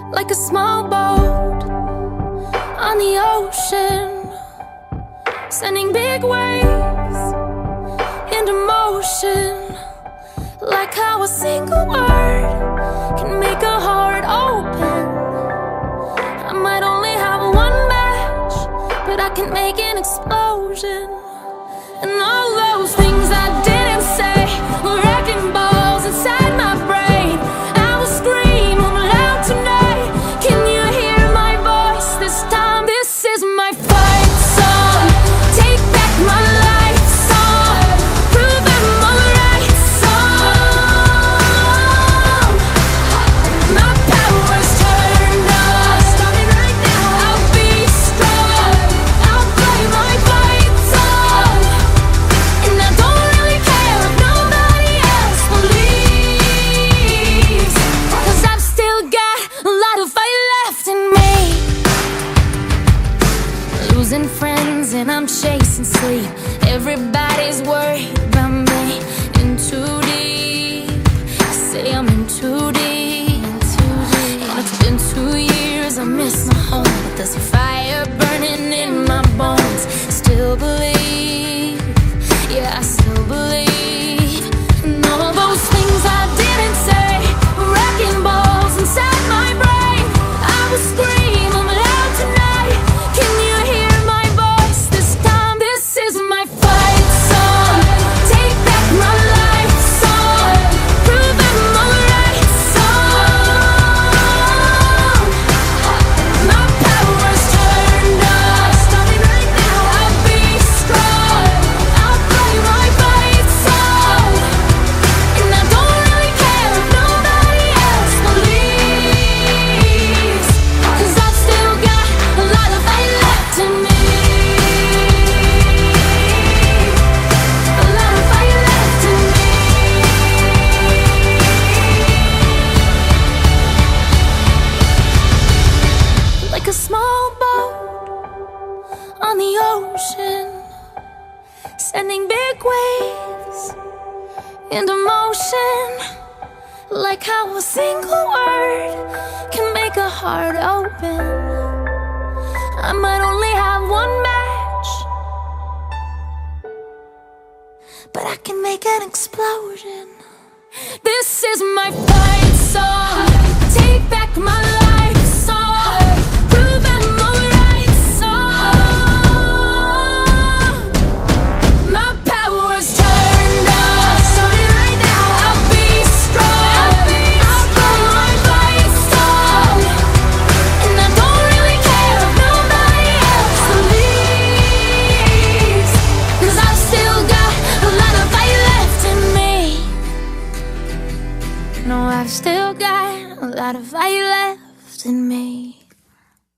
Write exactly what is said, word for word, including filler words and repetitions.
like a small boat on the ocean, sending big waves into motion, like how a single word can make a heart open. I might only have one match, but I can make an explosion. And all those things I didn't say were wrecking balls inside my brain. I will scream loud tonight. Can you hear my voice this time? This is my fight song. Take back my life song. Prove I'm alright song. My power's turned on. Starting right now. I'll be strong. I'll play my fight song. And I don't really care if nobody else believes, 'cause I've still got a lot of fight left in me. Losing friends and I'm chasing sleep. Everybody's worried about me. In too deep. I say I'm in too deep. And it's been two years, I miss my home, but there's a fire burning in my bones. Still believe, yeah, I still believe. And all those things I didn't say were wrecking balls inside my brain. I will scream I'm loud tonight. Can you hear my voice this time? This is my fight song. Take back my life song. Prove I'm alright song. My power's turned on. Starting right now. I'll be strong. I'll play my fight song. And I don't really care if nobody else believes, 'cause I've still got a lot of fight left in me. A lot of fight left in me. Like a small boat on the ocean, sending big waves into motion, like how a single word can make a heart open. I might only have one match, but I can make an explosion. This is my fight song. Take back my life song. Prove I'm alright song. My power's turned on. Starting right now. I'll be strong. I'll play my fight song. And I don't really care if nobody else believes, 'cause I've still got a lot of fight left in me. No, I've still got a lot of fight left in me.